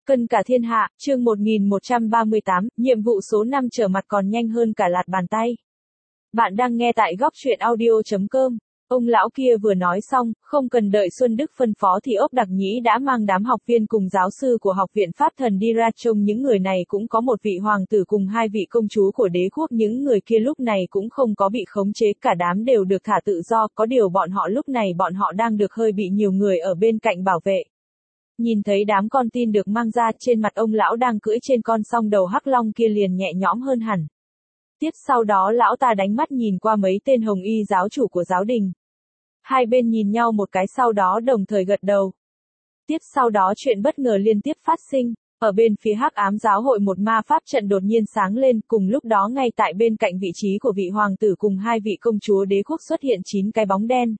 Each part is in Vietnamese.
Cân cả thiên hạ, chương 1138, nhiệm vụ số 5 trở mặt còn nhanh hơn cả lạt bàn tay. Bạn đang nghe tại góc truyện audio.com. Ông lão kia vừa nói xong, không cần đợi Xuân Đức phân phó thì Ốc Đặc Nhĩ đã mang đám học viên cùng giáo sư của Học viện Pháp Thần đi ra. Trông những người này cũng có một vị hoàng tử cùng hai vị công chúa của đế quốc. Những người kia lúc này cũng không có bị khống chế, cả đám đều được thả tự do, có điều bọn họ lúc này đang được hơi bị nhiều người ở bên cạnh bảo vệ. Nhìn thấy đám con tin được mang ra, trên mặt ông lão đang cưỡi trên con song đầu hắc long kia liền nhẹ nhõm hơn hẳn. Tiếp sau đó lão ta đánh mắt nhìn qua mấy tên hồng y giáo chủ của giáo đình. Hai bên nhìn nhau một cái sau đó đồng thời gật đầu. Tiếp sau đó chuyện bất ngờ liên tiếp phát sinh. Ở bên phía hắc ám giáo hội một ma pháp trận đột nhiên sáng lên, cùng lúc đó ngay tại bên cạnh vị trí của vị hoàng tử cùng hai vị công chúa đế quốc xuất hiện 9 cái bóng đen.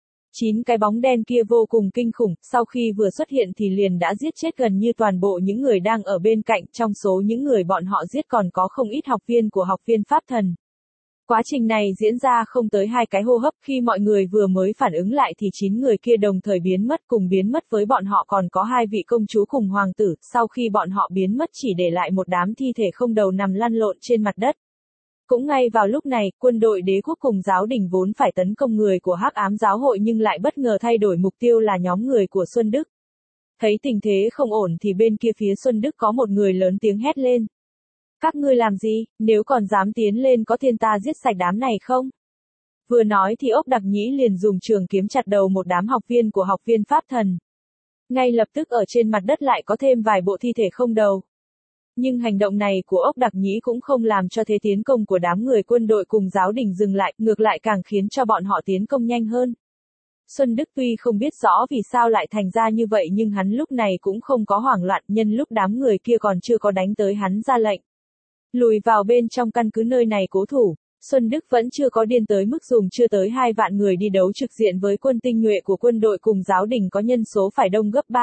9 cái bóng đen kia vô cùng kinh khủng, sau khi vừa xuất hiện thì liền đã giết chết gần như toàn bộ những người đang ở bên cạnh, trong số những người bọn họ giết còn có không ít học viên của học viên Pháp Thần. Quá trình này diễn ra không tới 2 cái hô hấp, khi mọi người vừa mới phản ứng lại thì 9 người kia đồng thời biến mất, cùng biến mất với bọn họ còn có hai vị công chúa cùng hoàng tử, sau khi bọn họ biến mất chỉ để lại một đám thi thể không đầu nằm lăn lộn trên mặt đất. Cũng ngay vào lúc này, quân đội đế quốc cùng giáo đình vốn phải tấn công người của hắc ám giáo hội nhưng lại bất ngờ thay đổi mục tiêu là nhóm người của Xuân Đức. Thấy tình thế không ổn thì bên kia phía Xuân Đức có một người lớn tiếng hét lên. Các ngươi làm gì, nếu còn dám tiến lên có thiên ta giết sạch đám này không? Vừa nói thì Ốc Đặc Nhĩ liền dùng trường kiếm chặt đầu một đám học viên của học viên Pháp Thần. Ngay lập tức ở trên mặt đất lại có thêm vài bộ thi thể không đầu. Nhưng hành động này của Ốc Đặc Nhĩ cũng không làm cho thế tiến công của đám người quân đội cùng giáo đình dừng lại, ngược lại càng khiến cho bọn họ tiến công nhanh hơn. Xuân Đức tuy không biết rõ vì sao lại thành ra như vậy nhưng hắn lúc này cũng không có hoảng loạn, nhân lúc đám người kia còn chưa có đánh tới hắn ra lệnh. Lùi vào bên trong căn cứ nơi này cố thủ. Xuân Đức vẫn chưa có điên tới mức dùng chưa tới 2 vạn người đi đấu trực diện với quân tinh nhuệ của quân đội cùng giáo đình có nhân số phải đông gấp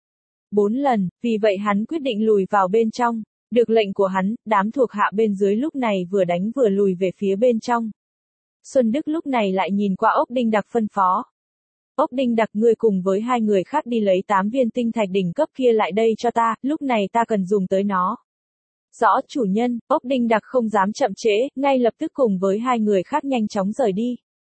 4 lần, vì vậy hắn quyết định lùi vào bên trong. Được lệnh của hắn, đám thuộc hạ bên dưới lúc này vừa đánh vừa lùi về phía bên trong. Xuân Đức lúc này lại nhìn qua Ốc Đinh Đặc phân phó. Ốc Đinh Đặc, ngươi cùng với 2 người khác đi lấy 8 viên tinh thạch đỉnh cấp kia lại đây cho ta, lúc này ta cần dùng tới nó. Rõ chủ nhân. Ốc Đinh Đặc không dám chậm trễ, ngay lập tức cùng với 2 người khác nhanh chóng rời đi.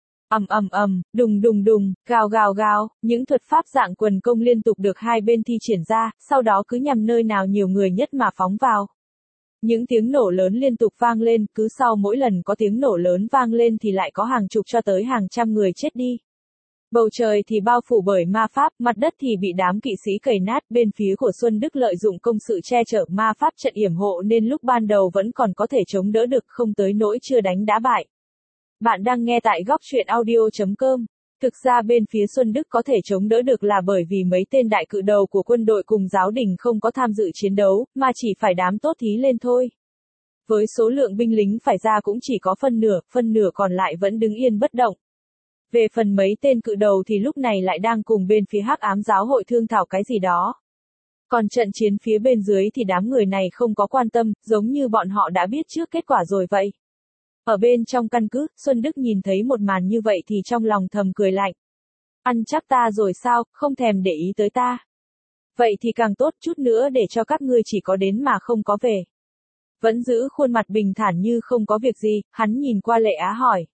Đùng đùng đùng, gào gào gào, những thuật pháp dạng quần công liên tục được hai bên thi triển ra, sau đó cứ nhằm nơi nào nhiều người nhất mà phóng vào. Những tiếng nổ lớn liên tục vang lên, cứ sau mỗi lần có tiếng nổ lớn vang lên thì lại có hàng chục cho tới hàng trăm người chết đi. Bầu trời thì bao phủ bởi ma pháp, mặt đất thì bị đám kỵ sĩ cày nát, bên phía của Xuân Đức lợi dụng công sự che chở ma pháp trận yểm hộ nên lúc ban đầu vẫn còn có thể chống đỡ được, không tới nỗi chưa đánh đã bại. Bạn đang nghe tại góc truyện audio.com. Thực ra bên phía Xuân Đức có thể chống đỡ được là bởi vì mấy tên đại cự đầu của quân đội cùng giáo đình không có tham dự chiến đấu, mà chỉ phải đám tốt thí lên thôi. Với số lượng binh lính phải ra cũng chỉ có phân nửa còn lại vẫn đứng yên bất động. Về phần mấy tên cự đầu thì lúc này lại đang cùng bên phía hắc ám giáo hội thương thảo cái gì đó. Còn trận chiến phía bên dưới thì đám người này không có quan tâm, giống như bọn họ đã biết trước kết quả rồi vậy. Ở bên trong căn cứ, Xuân Đức nhìn thấy một màn như vậy thì trong lòng thầm cười lạnh. Ăn chắc ta rồi sao, không thèm để ý tới ta. Vậy thì càng tốt, chút nữa để cho các ngươi chỉ có đến mà không có về. Vẫn giữ khuôn mặt bình thản như không có việc gì, hắn nhìn qua Lệ Á hỏi.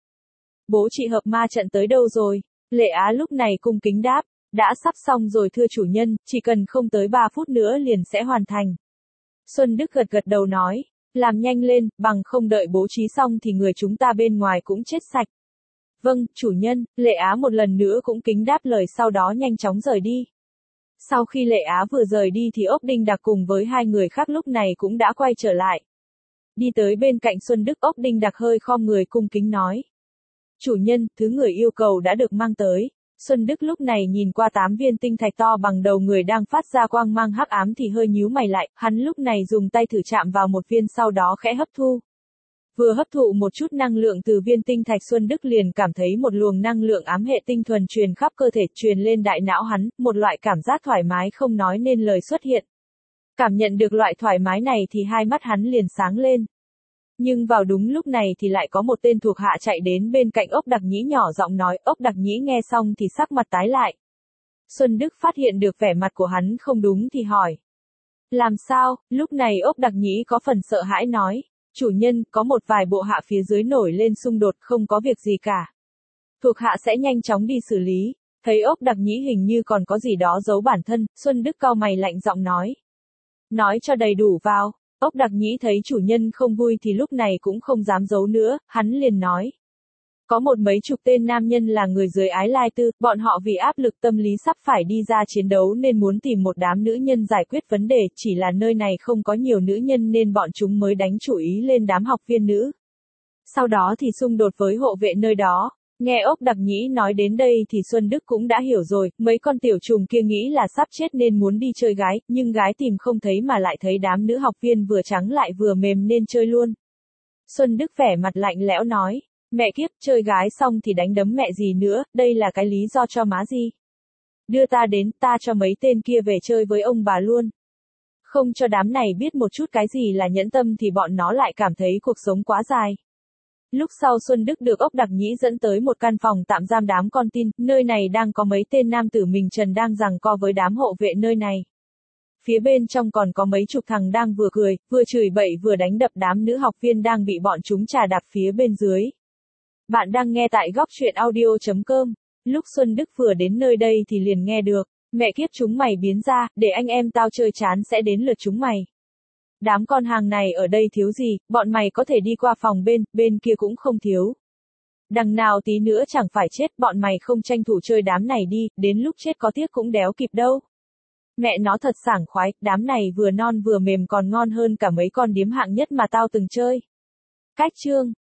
Bố chị hợp ma trận tới đâu rồi? Lệ Á lúc này cung kính đáp. Đã sắp xong rồi thưa chủ nhân, chỉ cần không tới 3 phút nữa liền sẽ hoàn thành. Xuân Đức gật đầu nói. Làm nhanh lên, bằng không đợi bố trí xong thì người chúng ta bên ngoài cũng chết sạch. Vâng, chủ nhân. Lệ Á một lần nữa cũng kính đáp lời sau đó nhanh chóng rời đi. Sau khi Lệ Á vừa rời đi thì Ốc Đinh Đặc cùng với 2 người khác lúc này cũng đã quay trở lại. Đi tới bên cạnh Xuân Đức, Ốc Đinh Đặc hơi khom người cung kính nói. Chủ nhân, thứ người yêu cầu đã được mang tới. Xuân Đức lúc này nhìn qua 8 viên tinh thạch to bằng đầu người đang phát ra quang mang hắc ám thì hơi nhíu mày lại, hắn lúc này dùng tay thử chạm vào một viên sau đó khẽ hấp thu. Vừa hấp thụ một chút năng lượng từ viên tinh thạch Xuân Đức liền cảm thấy một luồng năng lượng ám hệ tinh thuần truyền khắp cơ thể, truyền lên đại não hắn, một loại cảm giác thoải mái không nói nên lời xuất hiện. Cảm nhận được loại thoải mái này thì hai mắt hắn liền sáng lên. Nhưng vào đúng lúc này thì lại có một tên thuộc hạ chạy đến bên cạnh Ốc Đặc Nhĩ nhỏ giọng nói. Ốc Đặc Nhĩ nghe xong thì sắc mặt tái lại. Xuân Đức phát hiện được vẻ mặt của hắn không đúng thì hỏi. Làm sao? Lúc này ốc đặc nhĩ có phần sợ hãi nói. Chủ nhân, có một vài bộ hạ phía dưới nổi lên xung đột, không có việc gì cả. Thuộc hạ sẽ nhanh chóng đi xử lý. Thấy ốc đặc nhĩ hình như còn có gì đó giấu bản thân, Xuân Đức cau mày lạnh giọng nói. Nói cho đầy đủ vào. Ốc đặc nhĩ thấy chủ nhân không vui thì lúc này cũng không dám giấu nữa, hắn liền nói. Có một mấy chục tên nam nhân là người dưới Ái Lai Tư, bọn họ vì áp lực tâm lý sắp phải đi ra chiến đấu nên muốn tìm một đám nữ nhân giải quyết vấn đề, chỉ là nơi này không có nhiều nữ nhân nên bọn chúng mới đánh chủ ý lên đám học viên nữ. Sau đó thì xung đột với hộ vệ nơi đó. Nghe ốc đặc nhĩ nói đến đây thì Xuân Đức cũng đã hiểu rồi, mấy con tiểu trùng kia nghĩ là sắp chết nên muốn đi chơi gái, nhưng gái tìm không thấy mà lại thấy đám nữ học viên vừa trắng lại vừa mềm nên chơi luôn. Xuân Đức vẻ mặt lạnh lẽo nói. Mẹ kiếp, chơi gái xong thì đánh đấm mẹ gì nữa, đây là cái lý do cho má gì. Đưa ta đến, ta cho mấy tên kia về chơi với ông bà luôn. Không cho đám này biết một chút cái gì là nhẫn tâm thì bọn nó lại cảm thấy cuộc sống quá dài. Lúc sau Xuân Đức được ốc đặc nhĩ dẫn tới một căn phòng tạm giam đám con tin, nơi này đang có mấy tên nam tử mình trần đang giằng co với đám hộ vệ nơi này. Phía bên trong còn có mấy chục thằng đang vừa cười, vừa chửi bậy vừa đánh đập đám nữ học viên đang bị bọn chúng trà đạp phía bên dưới. Bạn đang nghe tại góc truyện audio.com. Lúc Xuân Đức vừa đến nơi đây thì liền nghe được. Mẹ kiếp chúng mày biến ra, để anh em tao chơi chán sẽ đến lượt chúng mày. Đám con hàng này ở đây thiếu gì, bọn mày có thể đi qua phòng bên kia cũng không thiếu. Đằng nào tí nữa chẳng phải chết, bọn mày không tranh thủ chơi đám này đi, đến lúc chết có tiếc cũng đéo kịp đâu. Mẹ nó thật sảng khoái, đám này vừa non vừa mềm còn ngon hơn cả mấy con điếm hạng nhất mà tao từng chơi. Cách chương